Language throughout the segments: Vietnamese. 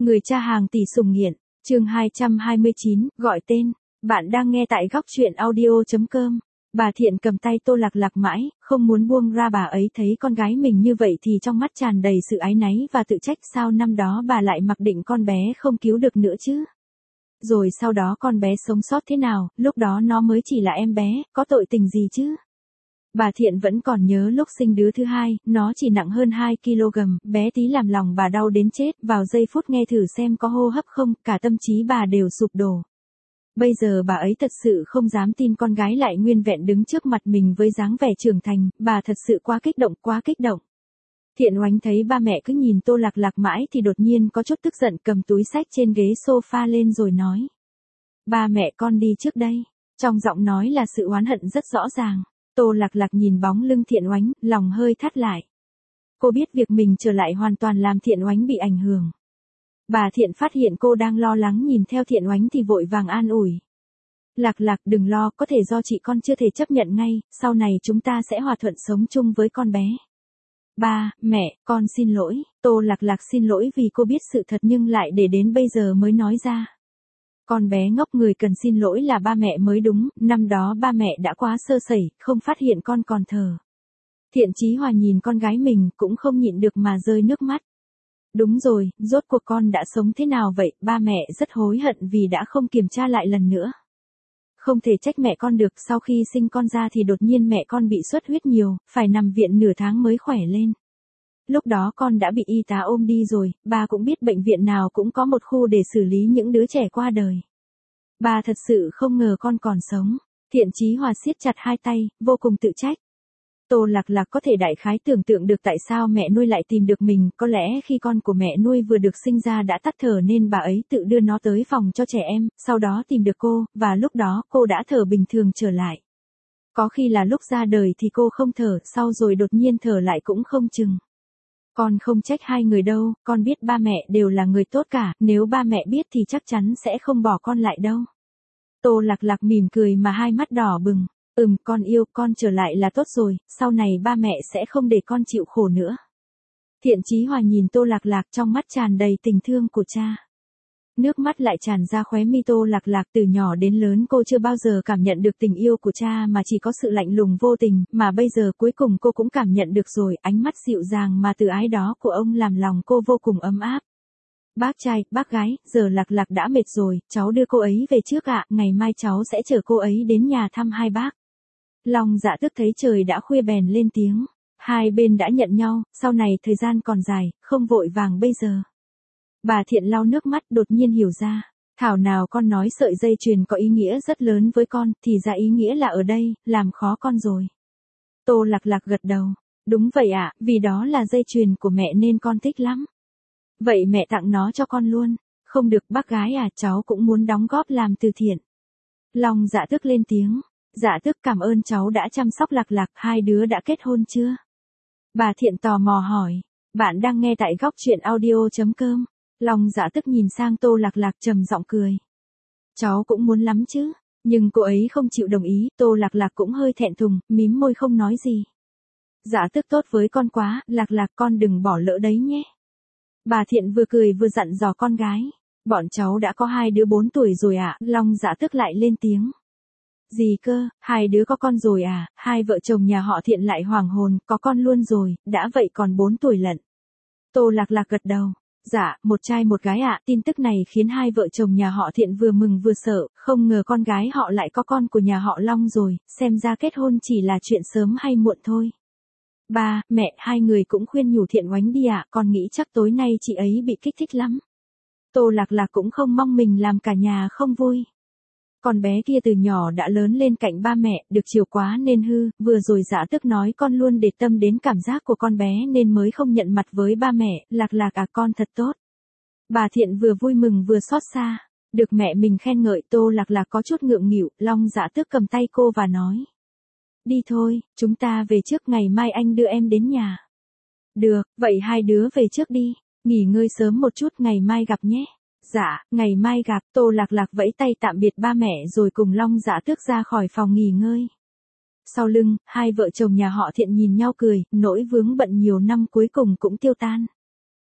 Người cha hàng tỷ sủng nghiện, chương 229, gọi tên. Bạn đang nghe tại góc truyện audio.com. Bà Thiện cầm tay Tô Lạc Lạc mãi, không muốn buông ra. Bà ấy thấy con gái mình như vậy thì trong mắt tràn đầy sự áy náy và tự trách, sao năm đó bà lại mặc định con bé không cứu được nữa chứ. Rồi sau đó con bé sống sót thế nào, lúc đó nó mới chỉ là em bé, có tội tình gì chứ. Bà Thiện vẫn còn nhớ lúc sinh đứa thứ hai, nó chỉ nặng hơn 2 kg, bé tí làm lòng bà đau đến chết, vào giây phút nghe thử xem có hô hấp không, cả tâm trí bà đều sụp đổ. Bây giờ bà ấy thật sự không dám tin con gái lại nguyên vẹn đứng trước mặt mình với dáng vẻ trưởng thành, bà thật sự quá kích động. Thiện Oánh thấy ba mẹ cứ nhìn Tô Lạc Lạc mãi thì đột nhiên có chút tức giận, cầm túi xách trên ghế sofa lên rồi nói. Ba mẹ con đi trước đây. Trong giọng nói là sự oán hận rất rõ ràng. Tô Lạc Lạc nhìn bóng lưng Thiện Oánh, lòng hơi thắt lại. Cô biết việc mình trở lại hoàn toàn làm Thiện Oánh bị ảnh hưởng. Bà Thiện phát hiện cô đang lo lắng nhìn theo Thiện Oánh thì vội vàng an ủi. Lạc Lạc đừng lo, có thể do chị con chưa thể chấp nhận ngay, sau này chúng ta sẽ hòa thuận sống chung với con bé. Ba, mẹ, con xin lỗi. Tô Lạc Lạc xin lỗi vì cô biết sự thật nhưng lại để đến bây giờ mới nói ra. Con bé ngốc, người cần xin lỗi là ba mẹ mới đúng, năm đó ba mẹ đã quá sơ sẩy, không phát hiện con còn thờ. Thiện Chí Hòa nhìn con gái mình cũng không nhịn được mà rơi nước mắt. Đúng rồi, rốt cuộc con đã sống thế nào vậy, ba mẹ rất hối hận vì đã không kiểm tra lại lần nữa. Không thể trách mẹ con được, sau khi sinh con ra thì đột nhiên mẹ con bị xuất huyết nhiều, phải nằm viện nửa tháng mới khỏe lên. Lúc đó con đã bị y tá ôm đi rồi, ba cũng biết bệnh viện nào cũng có một khu để xử lý những đứa trẻ qua đời. Ba thật sự không ngờ con còn sống. Thiện Chí Hòa siết chặt hai tay, vô cùng tự trách. Tô Lạc Lạc có thể đại khái tưởng tượng được tại sao mẹ nuôi lại tìm được mình, có lẽ khi con của mẹ nuôi vừa được sinh ra đã tắt thở nên bà ấy tự đưa nó tới phòng cho trẻ em, sau đó tìm được cô, và lúc đó cô đã thở bình thường trở lại. Có khi là lúc ra đời thì cô không thở, sau rồi đột nhiên thở lại cũng không chừng. Con không trách hai người đâu, con biết ba mẹ đều là người tốt cả, nếu ba mẹ biết thì chắc chắn sẽ không bỏ con lại đâu. Tô Lạc Lạc mỉm cười mà hai mắt đỏ bừng. Con yêu, con trở lại là tốt rồi, sau này ba mẹ sẽ không để con chịu khổ nữa. Thiện Chí Hòa nhìn Tô Lạc Lạc, trong mắt tràn đầy tình thương của cha. Nước mắt lại tràn ra khóe mi. Tô Lạc Lạc từ nhỏ đến lớn cô chưa bao giờ cảm nhận được tình yêu của cha mà chỉ có sự lạnh lùng vô tình, mà bây giờ cuối cùng cô cũng cảm nhận được rồi, ánh mắt dịu dàng mà từ ái đó của ông làm lòng cô vô cùng ấm áp. Bác trai, bác gái, giờ Lạc Lạc đã mệt rồi, cháu đưa cô ấy về trước ạ, ngày mai cháu sẽ chở cô ấy đến nhà thăm hai bác. Long Dạ Tước thấy trời đã khuya bèn lên tiếng. Hai bên đã nhận nhau, sau này thời gian còn dài, không vội vàng bây giờ. Bà Thiện lau nước mắt đột nhiên hiểu ra. Thảo nào con nói sợi dây chuyền có ý nghĩa rất lớn với con, thì ra ý nghĩa là ở đây, làm khó con rồi. Tô Lạc Lạc gật đầu. Đúng vậy ạ, vì đó là dây chuyền của mẹ nên con thích lắm. Vậy mẹ tặng nó cho con luôn. Không được bác gái à, cháu cũng muốn đóng góp làm từ thiện. Long Dạ Tước lên tiếng. Dạ Tước cảm ơn cháu đã chăm sóc Lạc Lạc, hai đứa đã kết hôn chưa? Bà Thiện tò mò hỏi. Bạn đang nghe tại góc truyện audio.com. Long Dạ Tước nhìn sang Tô Lạc Lạc trầm giọng cười. Cháu cũng muốn lắm chứ, nhưng cô ấy không chịu đồng ý. Tô Lạc Lạc cũng hơi thẹn thùng, mím môi không nói gì. Dạ Tước tốt với con quá, Lạc Lạc con đừng bỏ lỡ đấy nhé. Bà Thiện vừa cười vừa dặn dò con gái. Bọn cháu đã có hai đứa 4 tuổi rồi ạ. Long Dạ Tước lại lên tiếng. Gì cơ, hai đứa có con rồi à? Hai vợ chồng nhà họ Thiện lại hoảng hồn, có con luôn rồi, đã vậy còn 4 tuổi lận. Tô Lạc Lạc gật đầu. Dạ, một trai một gái ạ. Tin tức này khiến hai vợ chồng nhà họ Thiện vừa mừng vừa sợ, không ngờ con gái họ lại có con của nhà họ Long rồi, xem ra kết hôn chỉ là chuyện sớm hay muộn thôi. Ba, mẹ, hai người cũng khuyên nhủ Thiện Oánh đi ạ, con nghĩ chắc tối nay chị ấy bị kích thích lắm. Tô Lạc Lạc cũng không mong mình làm cả nhà không vui. Con bé kia từ nhỏ đã lớn lên cạnh ba mẹ, được chiều quá nên hư, vừa rồi Dạ Tước nói con luôn để tâm đến cảm giác của con bé nên mới không nhận mặt với ba mẹ. Lạc Lạc à, con thật tốt. Bà Thiện vừa vui mừng vừa xót xa. Được mẹ mình khen ngợi. Tô Lạc Lạc có chút ngượng nghịu. Long Dạ Tước cầm tay cô và nói. Đi thôi, chúng ta về trước, ngày mai anh đưa em đến nhà. Được, vậy hai đứa về trước đi, nghỉ ngơi sớm một chút, ngày mai gặp nhé. Dạ, ngày mai gặp. Tô Lạc Lạc vẫy tay tạm biệt ba mẹ rồi cùng Long Dạ Tước ra khỏi phòng nghỉ ngơi. Sau lưng, hai vợ chồng nhà họ Thiện nhìn nhau cười, nỗi vướng bận nhiều năm cuối cùng cũng tiêu tan.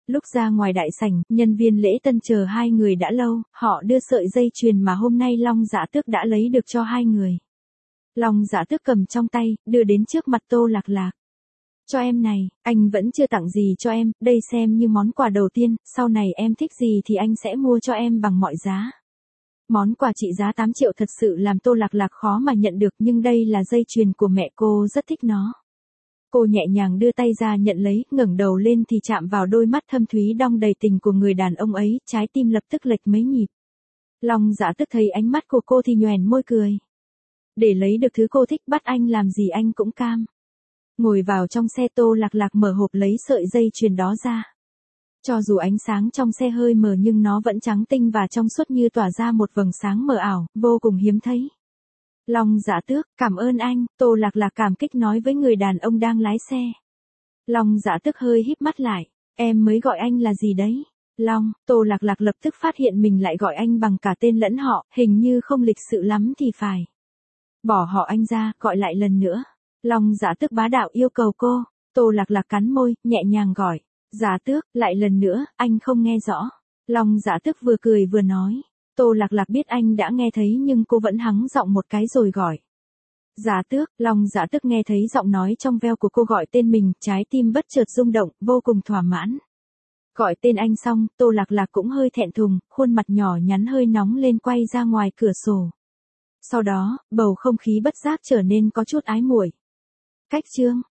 Lúc ra ngoài đại sảnh, nhân viên lễ tân chờ hai người đã lâu, họ đưa sợi dây chuyền mà hôm nay Long Dạ Tước đã lấy được cho hai người. Long Dạ Tước cầm trong tay, đưa đến trước mặt Tô Lạc Lạc. Cho em này, anh vẫn chưa tặng gì cho em, đây xem như món quà đầu tiên, sau này em thích gì thì anh sẽ mua cho em bằng mọi giá. Món quà trị giá 8 triệu thật sự làm Tô Lạc Lạc khó mà nhận được, nhưng đây là dây chuyền của mẹ cô, rất thích nó. Cô nhẹ nhàng đưa tay ra nhận lấy, ngẩng đầu lên thì chạm vào đôi mắt thâm thúy đong đầy tình của người đàn ông ấy, trái tim lập tức lệch mấy nhịp. Long Dạ Tước thấy ánh mắt của cô thì nhoẻn môi cười. Để lấy được thứ cô thích, bắt anh làm gì anh cũng cam. Ngồi vào trong xe, Tô Lạc Lạc mở hộp lấy sợi dây chuyền đó ra. Cho dù ánh sáng trong xe hơi mờ nhưng nó vẫn trắng tinh và trong suốt như tỏa ra một vầng sáng mờ ảo, vô cùng hiếm thấy. Long Dạ Tước, cảm ơn anh, Tô Lạc Lạc cảm kích nói với người đàn ông đang lái xe. Long Dạ Tước hơi híp mắt lại, em mới gọi anh là gì đấy? Long, Tô Lạc Lạc lập tức phát hiện mình lại gọi anh bằng cả tên lẫn họ, hình như không lịch sự lắm thì phải. Bỏ họ anh ra, gọi lại lần nữa. Long Dạ Tước bá đạo yêu cầu cô. Tô Lạc Lạc cắn môi, nhẹ nhàng gọi. Dạ Tước, lại lần nữa, anh không nghe rõ. Long Dạ Tước vừa cười vừa nói. Tô Lạc Lạc biết anh đã nghe thấy nhưng cô vẫn hắng giọng một cái rồi gọi. Dạ Tước, Long Dạ Tước nghe thấy giọng nói trong veo của cô gọi tên mình, trái tim bất chợt rung động, vô cùng thỏa mãn. Gọi tên anh xong, Tô Lạc Lạc cũng hơi thẹn thùng, khuôn mặt nhỏ nhắn hơi nóng lên quay ra ngoài cửa sổ. Sau đó, bầu không khí bất giác trở nên có chút ái muội. Cách chương